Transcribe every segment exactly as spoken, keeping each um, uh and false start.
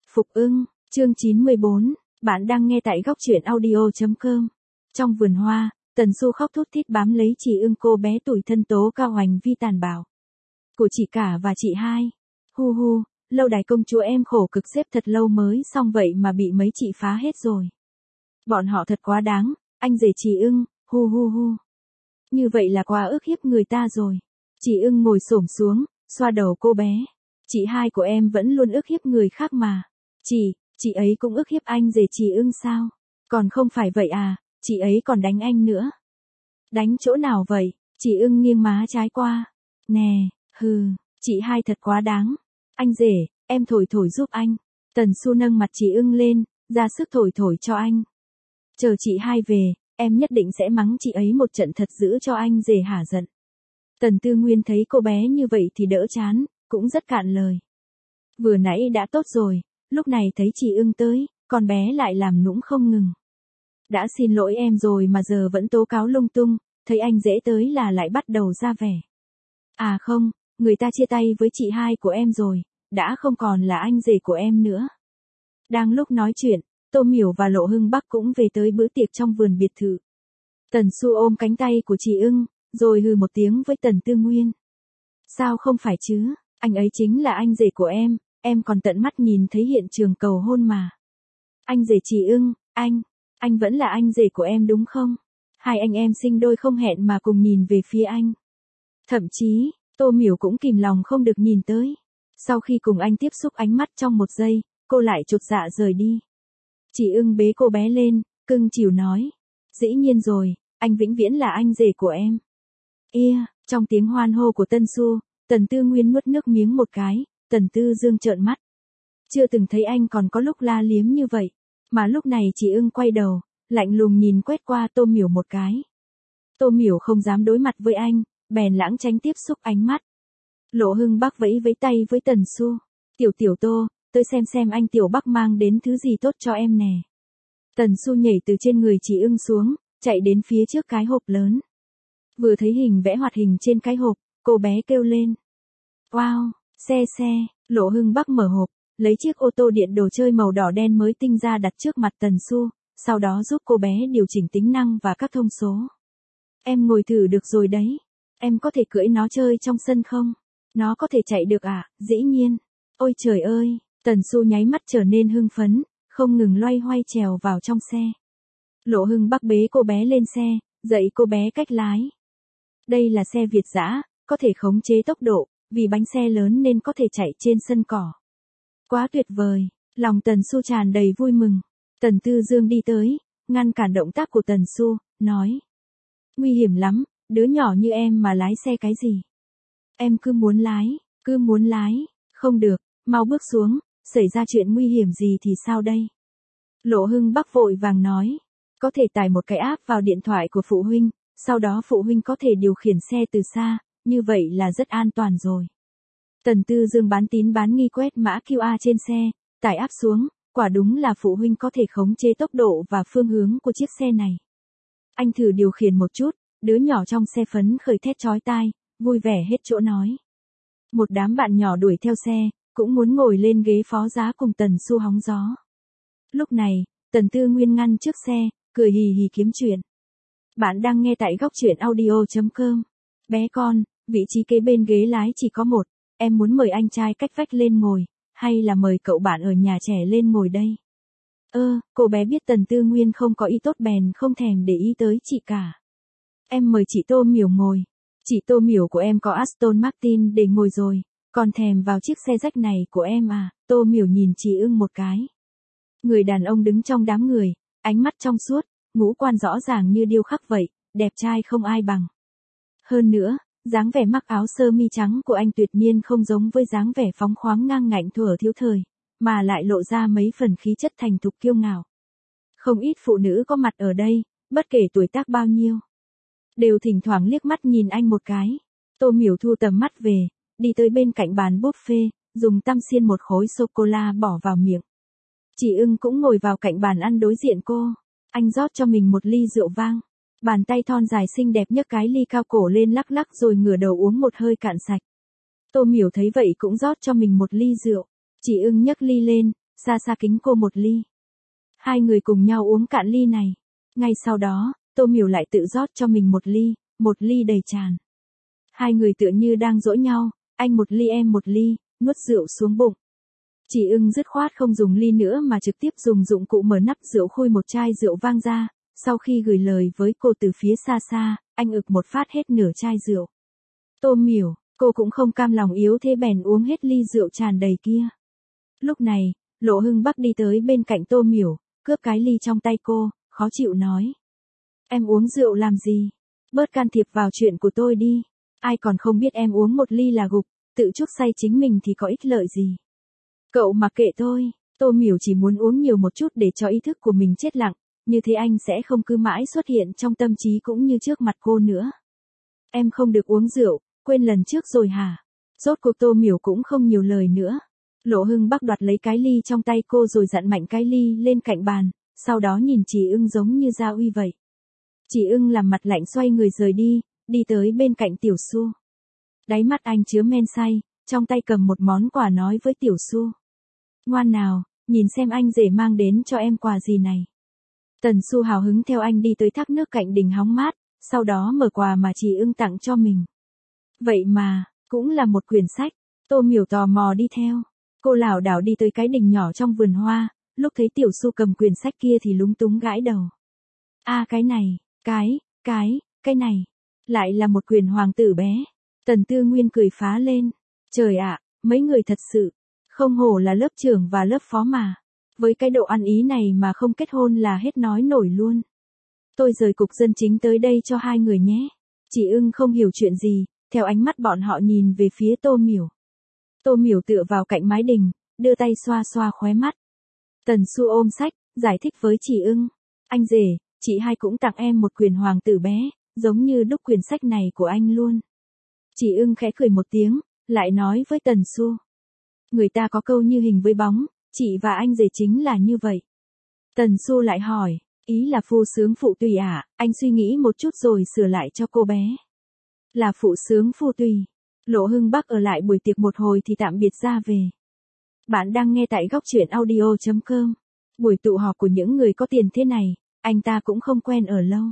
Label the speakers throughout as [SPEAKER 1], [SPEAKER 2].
[SPEAKER 1] Phục ưng, chương chín mươi bốn, bạn đang nghe tại góc truyện audio chấm com. Trong vườn hoa, Tần Xu khóc thút thít bám lấy chị ưng, cô bé tủi thân tố cao hoành vi tàn bạo của chị cả và chị hai. Hu hu, lâu đài công chúa em khổ cực xếp thật lâu mới xong vậy mà bị mấy chị phá hết rồi. Bọn họ thật quá đáng, anh rể chị ưng, hu hu hu. Như vậy là quá ức hiếp người ta rồi. Chị ưng ngồi xổm xuống, xoa đầu cô bé. Chị hai của em vẫn luôn ức hiếp người khác mà. Chị, chị ấy cũng ức hiếp anh rể chị ưng sao? Còn không phải vậy à, chị ấy còn đánh anh nữa. Đánh chỗ nào vậy? Chị ưng nghiêng má trái qua. Nè, hừ, chị hai thật quá đáng. Anh rể, em thổi thổi giúp anh. Tần Xu nâng mặt chị ưng lên, ra sức thổi thổi cho anh. Chờ chị hai về, em nhất định sẽ mắng chị ấy một trận thật dữ cho anh rể hả giận. Tần Tư Nguyên thấy cô bé như vậy thì đỡ chán, cũng rất cạn lời. Vừa nãy đã tốt rồi, lúc này thấy chị ưng tới, con bé lại làm nũng không ngừng. Đã xin lỗi em rồi mà giờ vẫn tố cáo lung tung, thấy anh dễ tới là lại bắt đầu ra vẻ. À không, người ta chia tay với chị hai của em rồi, đã không còn là anh rể của em nữa. Đang lúc nói chuyện, Tô Miểu và Lộ Hưng Bắc cũng về tới bữa tiệc trong vườn biệt thự. Tần Xu ôm cánh tay của chị ưng, rồi hừ một tiếng với Tần Tư Nguyên. Sao không phải chứ, anh ấy chính là anh rể của em, em còn tận mắt nhìn thấy hiện trường cầu hôn mà. Anh rể chị ưng, anh, anh vẫn là anh rể của em đúng không? Hai anh em sinh đôi không hẹn mà cùng nhìn về phía anh. Thậm chí, Tô Miểu cũng kìm lòng không được nhìn tới. Sau khi cùng anh tiếp xúc ánh mắt trong một giây, cô lại chột dạ rời đi. Chị ưng bế cô bé lên, cưng chiều nói. Dĩ nhiên rồi, anh vĩnh viễn là anh rể của em. Ia, trong tiếng hoan hô của Tân Xu, Tần Tư Nguyên nuốt nước miếng một cái, Tần Tư Dương trợn mắt. Chưa từng thấy anh còn có lúc la liếm như vậy, mà lúc này chị ưng quay đầu, lạnh lùng nhìn quét qua Tô Miểu một cái. Tô Miểu không dám đối mặt với anh, bèn lãng tránh tiếp xúc ánh mắt. Lộ Hưng Bắc vẫy vẫy tay với Tần Xu. Tiểu tiểu Tô, tôi xem xem anh Tiểu Bắc mang đến thứ gì tốt cho em nè. Tần Xu nhảy từ trên người chị ưng xuống, chạy đến phía trước cái hộp lớn. Vừa thấy hình vẽ hoạt hình trên cái hộp, cô bé kêu lên. Wow, xe xe, Lộ Hưng Bắc mở hộp, lấy chiếc ô tô điện đồ chơi màu đỏ đen mới tinh ra đặt trước mặt Tần Xu, sau đó giúp cô bé điều chỉnh tính năng và các thông số. Em ngồi thử được rồi đấy, em có thể cưỡi nó chơi trong sân không? Nó có thể chạy được à? Dĩ nhiên. Ôi trời ơi, Tần Xu nháy mắt trở nên hưng phấn, không ngừng loay hoay trèo vào trong xe. Lộ Hưng Bắc bế cô bé lên xe, dạy cô bé cách lái. Đây là xe Việt dã, có thể khống chế tốc độ, vì bánh xe lớn nên có thể chạy trên sân cỏ. Quá tuyệt vời, lòng Tần Xu tràn đầy vui mừng. Tần Tư Dương đi tới, ngăn cản động tác của Tần Xu, nói. Nguy hiểm lắm, đứa nhỏ như em mà lái xe cái gì? Em cứ muốn lái, cứ muốn lái, không được, mau bước xuống, xảy ra chuyện nguy hiểm gì thì sao đây? Lộ Hưng Bắc vội vàng nói, có thể tải một cái app vào điện thoại của phụ huynh, sau đó phụ huynh có thể điều khiển xe từ xa, như vậy là rất an toàn rồi. Tần Tư Dương bán tín bán nghi quét mã quy rờ trên xe, tải app xuống, quả đúng là phụ huynh có thể khống chế tốc độ và phương hướng của chiếc xe này. Anh thử điều khiển một chút, đứa nhỏ trong xe phấn khởi thét chói tai, vui vẻ hết chỗ nói. Một đám bạn nhỏ đuổi theo xe, cũng muốn ngồi lên ghế phó giá cùng Tần Xu hóng gió. Lúc này, Tần Tư Nguyên ngăn trước xe, cười hì hì kiếm chuyện. Bạn đang nghe tại góc truyện audio chấm com. Bé con, vị trí kế bên ghế lái chỉ có một, em muốn mời anh trai cách vách lên ngồi, hay là mời cậu bạn ở nhà trẻ lên ngồi đây? Ơ, cô bé biết Tần Tư Nguyên không có ý tốt bèn không thèm để ý tới chị cả. Em mời chị Tô Miểu ngồi. Chị Tô Miểu của em có Aston Martin để ngồi rồi, còn thèm vào chiếc xe rách này của em à? Tô Miểu nhìn chị ưng một cái. Người đàn ông đứng trong đám người, ánh mắt trong suốt, ngũ quan rõ ràng như điêu khắc vậy, đẹp trai không ai bằng. Hơn nữa, dáng vẻ mặc áo sơ mi trắng của anh tuyệt nhiên không giống với dáng vẻ phóng khoáng ngang ngạnh thuở thiếu thời, mà lại lộ ra mấy phần khí chất thành thục kiêu ngạo. Không ít phụ nữ có mặt ở đây, bất kể tuổi tác bao nhiêu, đều thỉnh thoảng liếc mắt nhìn anh một cái. Tô Miểu thu tầm mắt về, đi tới bên cạnh bàn buffet, dùng tăm xiên một khối sô-cô-la bỏ vào miệng. Chị ưng cũng ngồi vào cạnh bàn ăn đối diện cô. Anh rót cho mình một ly rượu vang. Bàn tay thon dài xinh đẹp nhấc cái ly cao cổ lên lắc lắc rồi ngửa đầu uống một hơi cạn sạch. Tô Miểu thấy vậy cũng rót cho mình một ly rượu. Chị ưng nhấc ly lên, xa xa kính cô một ly. Hai người cùng nhau uống cạn ly này. Ngay sau đó, Tô Miểu lại tự rót cho mình một ly, một ly đầy tràn. Hai người tựa như đang dỗ nhau, anh một ly em một ly, nuốt rượu xuống bụng. Chị ưng dứt khoát không dùng ly nữa mà trực tiếp dùng dụng cụ mở nắp rượu khui một chai rượu vang ra, sau khi gửi lời với cô từ phía xa xa, anh ực một phát hết nửa chai rượu. Tô Miểu, cô cũng không cam lòng yếu thế bèn uống hết ly rượu tràn đầy kia. Lúc này, Lộ Hưng Bắc đi tới bên cạnh Tô Miểu, cướp cái ly trong tay cô, khó chịu nói. Em uống rượu làm gì? Bớt can thiệp vào chuyện của tôi đi. Ai còn không biết em uống một ly là gục, tự chuốc say chính mình thì có ích lợi gì. Cậu mặc kệ tôi, Tô Miểu chỉ muốn uống nhiều một chút để cho ý thức của mình chết lặng, như thế anh sẽ không cứ mãi xuất hiện trong tâm trí cũng như trước mặt cô nữa. Em không được uống rượu, quên lần trước rồi hả? Rốt cuộc Tô Miểu cũng không nhiều lời nữa. Lộ Hưng Bắc đoạt lấy cái ly trong tay cô rồi dặn mạnh cái ly lên cạnh bàn, sau đó nhìn chị ưng giống như Gia Uy vậy. Chị ưng làm mặt lạnh xoay người rời đi, đi tới bên cạnh Tiểu Xu. Đáy mắt anh chứa men say, trong tay cầm một món quà nói với Tiểu Xu. Ngoan nào, nhìn xem anh rể mang đến cho em quà gì này. Tần Xu hào hứng theo anh đi tới thác nước cạnh đình hóng mát, sau đó mở quà mà chị ưng tặng cho mình. Vậy mà, cũng là một quyển sách. Tô Miểu tò mò đi theo. Cô lảo đảo đi tới cái đình nhỏ trong vườn hoa, lúc thấy Tiểu Xu cầm quyển sách kia thì lúng túng gãi đầu. A à, cái này, cái, cái, cái này, lại là một quyển hoàng tử bé. Tần Tư Nguyên cười phá lên. Trời ạ, mấy người thật sự, không hổ là lớp trưởng và lớp phó mà. Với cái độ ăn ý này mà không kết hôn là hết nói nổi luôn. Tôi rời cục dân chính tới đây cho hai người nhé. Chị ưng không hiểu chuyện gì, theo ánh mắt bọn họ nhìn về phía Tô Miểu. Tô Miểu tựa vào cạnh mái đình, đưa tay xoa xoa khóe mắt. Tần Xu ôm sách, giải thích với chị ưng. Anh rể, chị hai cũng tặng em một quyển hoàng tử bé, giống như đúc quyển sách này của anh luôn. Chị ưng khẽ cười một tiếng, lại nói với Tần Xu. Người ta có câu như hình với bóng, chị và anh rể chính là như vậy. Tần Xu lại hỏi, ý là phu sướng phụ tùy à, anh suy nghĩ một chút rồi sửa lại cho cô bé. Là phụ sướng phu tùy. Lộ Hưng Bắc ở lại buổi tiệc một hồi thì tạm biệt ra về. Bạn đang nghe tại góc truyện audio chấm com. Buổi tụ họp của những người có tiền thế này, anh ta cũng không quen ở lâu.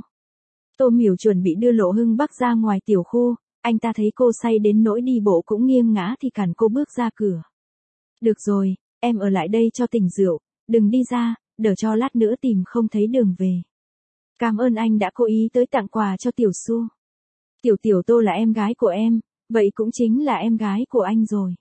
[SPEAKER 1] Tô Miểu chuẩn bị đưa Lộ Hưng Bắc ra ngoài tiểu khu, anh ta thấy cô say đến nỗi đi bộ cũng nghiêng ngã thì cản cô bước ra cửa. Được rồi, em ở lại đây cho tỉnh rượu, đừng đi ra, đỡ cho lát nữa tìm không thấy đường về. Cảm ơn anh đã cố ý tới tặng quà cho Tiểu Xu. Tiểu Tiểu Tô là em gái của em, vậy cũng chính là em gái của anh rồi.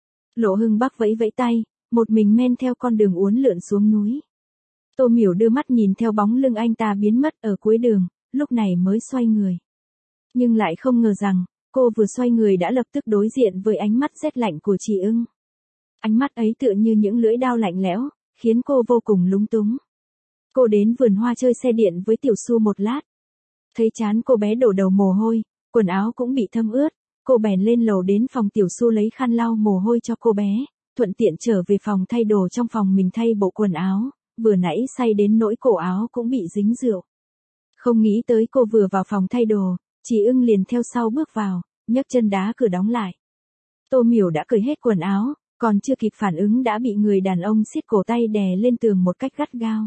[SPEAKER 1] Lộ Hưng Bắc vẫy vẫy tay, một mình men theo con đường uốn lượn xuống núi. Tô Miểu đưa mắt nhìn theo bóng lưng anh ta biến mất ở cuối đường, lúc này mới xoay người. Nhưng lại không ngờ rằng, cô vừa xoay người đã lập tức đối diện với ánh mắt rét lạnh của chị ưng. Ánh mắt ấy tựa như những lưỡi dao lạnh lẽo, khiến cô vô cùng lúng túng. Cô đến vườn hoa chơi xe điện với Tiểu Xu một lát. Thấy chán cô bé đổ đầu mồ hôi, quần áo cũng bị thấm ướt, cô bèn lên lầu đến phòng Tiểu Xu lấy khăn lau mồ hôi cho cô bé, thuận tiện trở về phòng thay đồ trong phòng mình thay bộ quần áo, vừa nãy say đến nỗi cổ áo cũng bị dính rượu. Không nghĩ tới cô vừa vào phòng thay đồ, chị ưng liền theo sau bước vào, nhấc chân đá cửa đóng lại. Tô Miểu đã cởi hết quần áo, còn chưa kịp phản ứng đã bị người đàn ông siết cổ tay đè lên tường một cách gắt gao.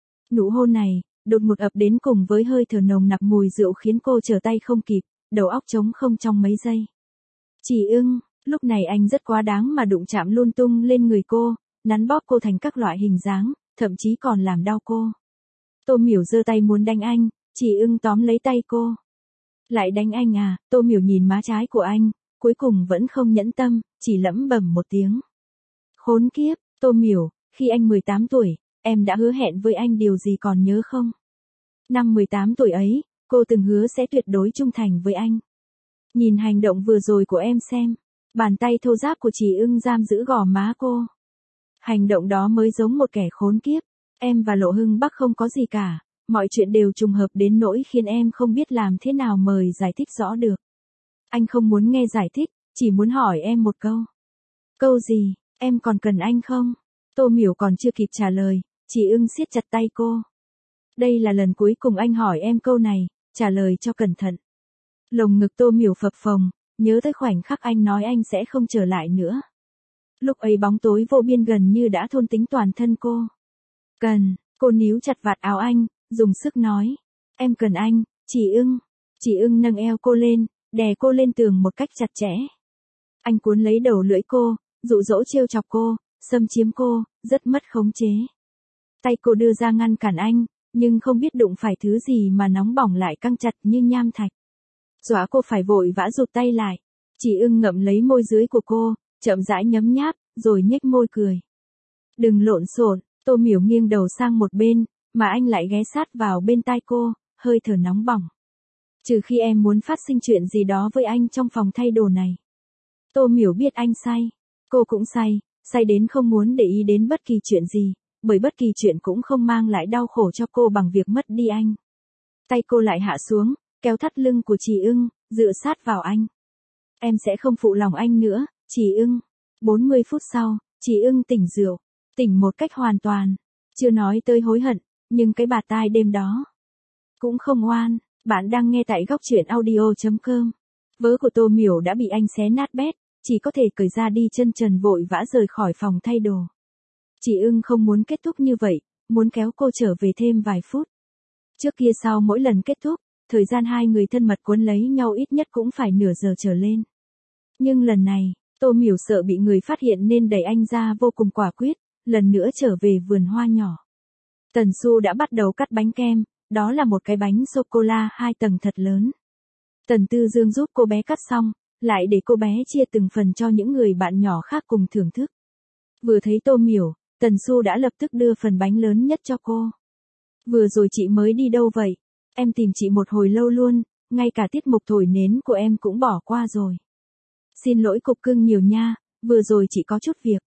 [SPEAKER 1] Nụ hôn này, đột ngột ập đến cùng với hơi thở nồng nặc mùi rượu khiến cô trở tay không kịp, đầu óc trống không trong mấy giây. Chị ưng, lúc này anh rất quá đáng mà đụng chạm lung tung lên người cô, nắn bóp cô thành các loại hình dáng, thậm chí còn làm đau cô. Tô Miểu giơ tay muốn đánh anh, chị ưng tóm lấy tay cô. Lại đánh anh à? Tô Miểu nhìn má trái của anh, cuối cùng vẫn không nhẫn tâm, chỉ lẩm bẩm một tiếng. Khốn kiếp, Tô Miểu, khi anh mười tám tuổi, em đã hứa hẹn với anh điều gì còn nhớ không? Năm mười tám tuổi ấy, cô từng hứa sẽ tuyệt đối trung thành với anh. Nhìn hành động vừa rồi của em xem, bàn tay thô ráp của chị ưng giam giữ gò má cô. Hành động đó mới giống một kẻ khốn kiếp, em và Lộ Hưng Bắc không có gì cả, mọi chuyện đều trùng hợp đến nỗi khiến em không biết làm thế nào mời giải thích rõ được. Anh không muốn nghe giải thích, chỉ muốn hỏi em một câu. Câu gì, em còn cần anh không? Tô Miểu còn chưa kịp trả lời, chị ưng siết chặt tay cô. Đây là lần cuối cùng anh hỏi em câu này, trả lời cho cẩn thận. Lồng ngực Tô Miểu phập phồng, nhớ tới khoảnh khắc anh nói anh sẽ không trở lại nữa. Lúc ấy bóng tối vô biên gần như đã thôn tính toàn thân cô. Cần, cô níu chặt vạt áo anh, dùng sức nói. Em cần anh, chị ưng. Chị ưng nâng eo cô lên, đè cô lên tường một cách chặt chẽ. Anh cuốn lấy đầu lưỡi cô, dụ dỗ trêu chọc cô, xâm chiếm cô, rất mất khống chế. Tay cô đưa ra ngăn cản anh, nhưng không biết đụng phải thứ gì mà nóng bỏng lại căng chặt như nham thạch. Dọa cô phải vội vã rụt tay lại. Chị ưng ngậm lấy môi dưới của cô, chậm rãi nhấm nháp, rồi nhếch môi cười. Đừng lộn xộn. Tô Miểu nghiêng đầu sang một bên, mà anh lại ghé sát vào bên tai cô, hơi thở nóng bỏng. Trừ khi em muốn phát sinh chuyện gì đó với anh trong phòng thay đồ này. Tô Miểu biết anh say. Cô cũng say, say đến không muốn để ý đến bất kỳ chuyện gì, bởi bất kỳ chuyện cũng không mang lại đau khổ cho cô bằng việc mất đi anh. Tay cô lại hạ xuống, kéo thắt lưng của chị ưng, dựa sát vào anh. Em sẽ không phụ lòng anh nữa, chị ưng. bốn mươi phút sau, chị ưng tỉnh rượu. Tỉnh một cách hoàn toàn. Chưa nói tới hối hận, nhưng cái bạt tai đêm đó cũng không oan. Bạn đang nghe tại góc truyện audio chấm com. Vớ của Tô Miểu đã bị anh xé nát bét, chỉ có thể cởi ra đi chân trần vội vã rời khỏi phòng thay đồ. Chị ưng không muốn kết thúc như vậy, muốn kéo cô trở về thêm vài phút. Trước kia sau mỗi lần kết thúc, thời gian hai người thân mật cuốn lấy nhau ít nhất cũng phải nửa giờ trở lên. Nhưng lần này, Tô Miểu sợ bị người phát hiện nên đẩy anh ra vô cùng quả quyết, lần nữa trở về vườn hoa nhỏ. Tần Xu đã bắt đầu cắt bánh kem, đó là một cái bánh sô-cô-la hai tầng thật lớn. Tần Tư Dương giúp cô bé cắt xong, lại để cô bé chia từng phần cho những người bạn nhỏ khác cùng thưởng thức. Vừa thấy Tô Miểu, Tần Xu đã lập tức đưa phần bánh lớn nhất cho cô. Vừa rồi chị mới đi đâu vậy? Em tìm chị một hồi lâu luôn, ngay cả tiết mục thổi nến của em cũng bỏ qua rồi. Xin lỗi cục cưng nhiều nha, vừa rồi chị có chút việc.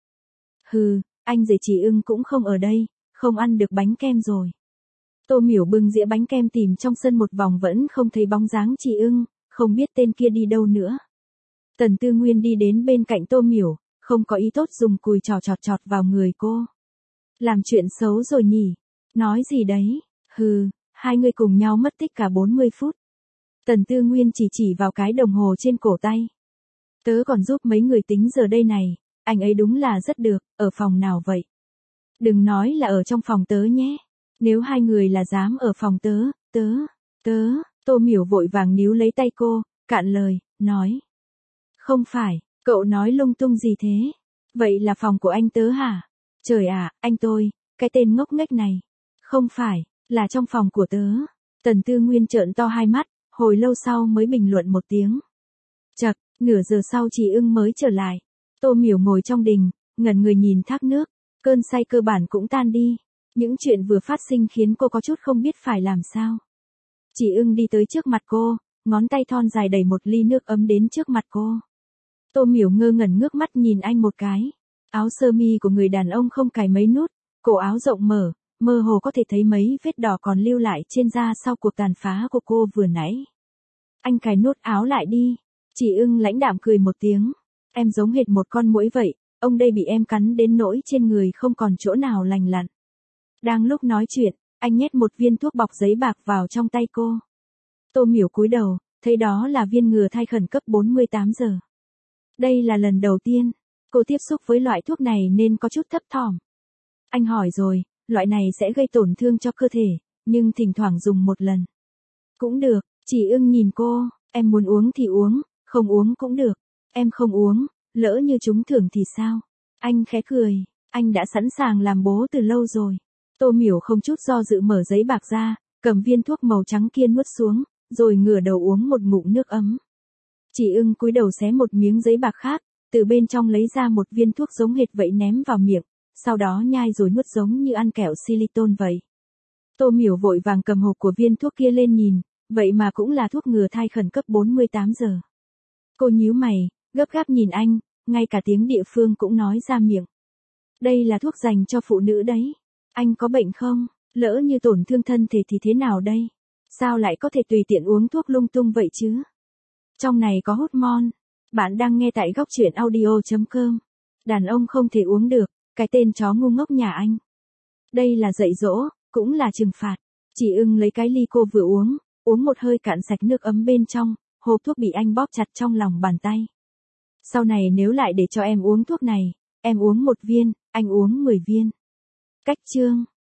[SPEAKER 1] Hừ, anh rể chị ưng cũng không ở đây, không ăn được bánh kem rồi. Tô Miểu bưng dĩa bánh kem tìm trong sân một vòng vẫn không thấy bóng dáng chị ưng, không biết tên kia đi đâu nữa. Tần Tư Nguyên đi đến bên cạnh Tô Miểu, không có ý tốt dùng cùi trò chọt chọt vào người cô. Làm chuyện xấu rồi nhỉ? Nói gì đấy? Hừ, hai người cùng nhau mất tích cả bốn mươi phút. Tần Tư Nguyên chỉ chỉ vào cái đồng hồ trên cổ tay. Tớ còn giúp mấy người tính giờ đây này, anh ấy đúng là rất được, ở phòng nào vậy? Đừng nói là ở trong phòng tớ nhé. Nếu hai người là dám ở phòng tớ, tớ, tớ, Tô Miểu vội vàng níu lấy tay cô, cạn lời, nói. Không phải, cậu nói lung tung gì thế? Vậy là phòng của anh tớ hả? Trời ạ, anh tôi, cái tên ngốc nghếch này. Không phải, là trong phòng của tớ. Tần Tư Nguyên trợn to hai mắt, hồi lâu sau mới bình luận một tiếng. Chậc, nửa giờ sau chị ưng mới trở lại. Tô Miểu ngồi trong đình, ngẩn người nhìn thác nước, cơn say cơ bản cũng tan đi. Những chuyện vừa phát sinh khiến cô có chút không biết phải làm sao. Chị ưng đi tới trước mặt cô, ngón tay thon dài đẩy một ly nước ấm đến trước mặt cô. Tô Miểu ngơ ngẩn ngước mắt nhìn anh một cái. Áo sơ mi của người đàn ông không cài mấy nút, cổ áo rộng mở, mơ hồ có thể thấy mấy vết đỏ còn lưu lại trên da sau cuộc tàn phá của cô vừa nãy. Anh cài nút áo lại đi. Chị ưng lãnh đạm cười một tiếng. Em giống hệt một con muỗi vậy, ông đây bị em cắn đến nỗi trên người không còn chỗ nào lành lặn. Đang lúc nói chuyện, anh nhét một viên thuốc bọc giấy bạc vào trong tay cô. Tô Miểu cúi đầu, thấy đó là viên ngừa thai khẩn cấp bốn mươi tám giờ. Đây là lần đầu tiên cô tiếp xúc với loại thuốc này nên có chút thấp thỏm. Anh hỏi rồi, loại này sẽ gây tổn thương cho cơ thể, nhưng thỉnh thoảng dùng một lần. Cũng được, chị ưng nhìn cô, em muốn uống thì uống, không uống cũng được. Em không uống, lỡ như trúng thưởng thì sao? Anh khẽ cười, anh đã sẵn sàng làm bố từ lâu rồi. Tô Miểu không chút do dự mở giấy bạc ra, cầm viên thuốc màu trắng kia nuốt xuống, rồi ngửa đầu uống một ngụm nước ấm. Chị ưng cúi đầu xé một miếng giấy bạc khác, từ bên trong lấy ra một viên thuốc giống hệt vậy ném vào miệng, sau đó nhai rồi nuốt giống như ăn kẹo silicon vậy. Tô Miểu vội vàng cầm hộp của viên thuốc kia lên nhìn, vậy mà cũng là thuốc ngừa thai khẩn cấp bốn mươi tám giờ. Cô nhíu mày, gấp gáp nhìn anh, ngay cả tiếng địa phương cũng nói ra miệng. Đây là thuốc dành cho phụ nữ đấy. Anh có bệnh không? Lỡ như tổn thương thân thể thì thế nào đây? Sao lại có thể tùy tiện uống thuốc lung tung vậy chứ? Trong này có hormone. Bạn đang nghe tại góc truyện audio chấm com. Đàn ông không thể uống được, cái tên chó ngu ngốc nhà anh. Đây là dạy dỗ, cũng là trừng phạt. Chị ưng lấy cái ly cô vừa uống, uống một hơi cạn sạch nước ấm bên trong, hộp thuốc bị anh bóp chặt trong lòng bàn tay. Sau này nếu lại để cho em uống thuốc này, Em uống một viên, anh uống mười viên. Cách chương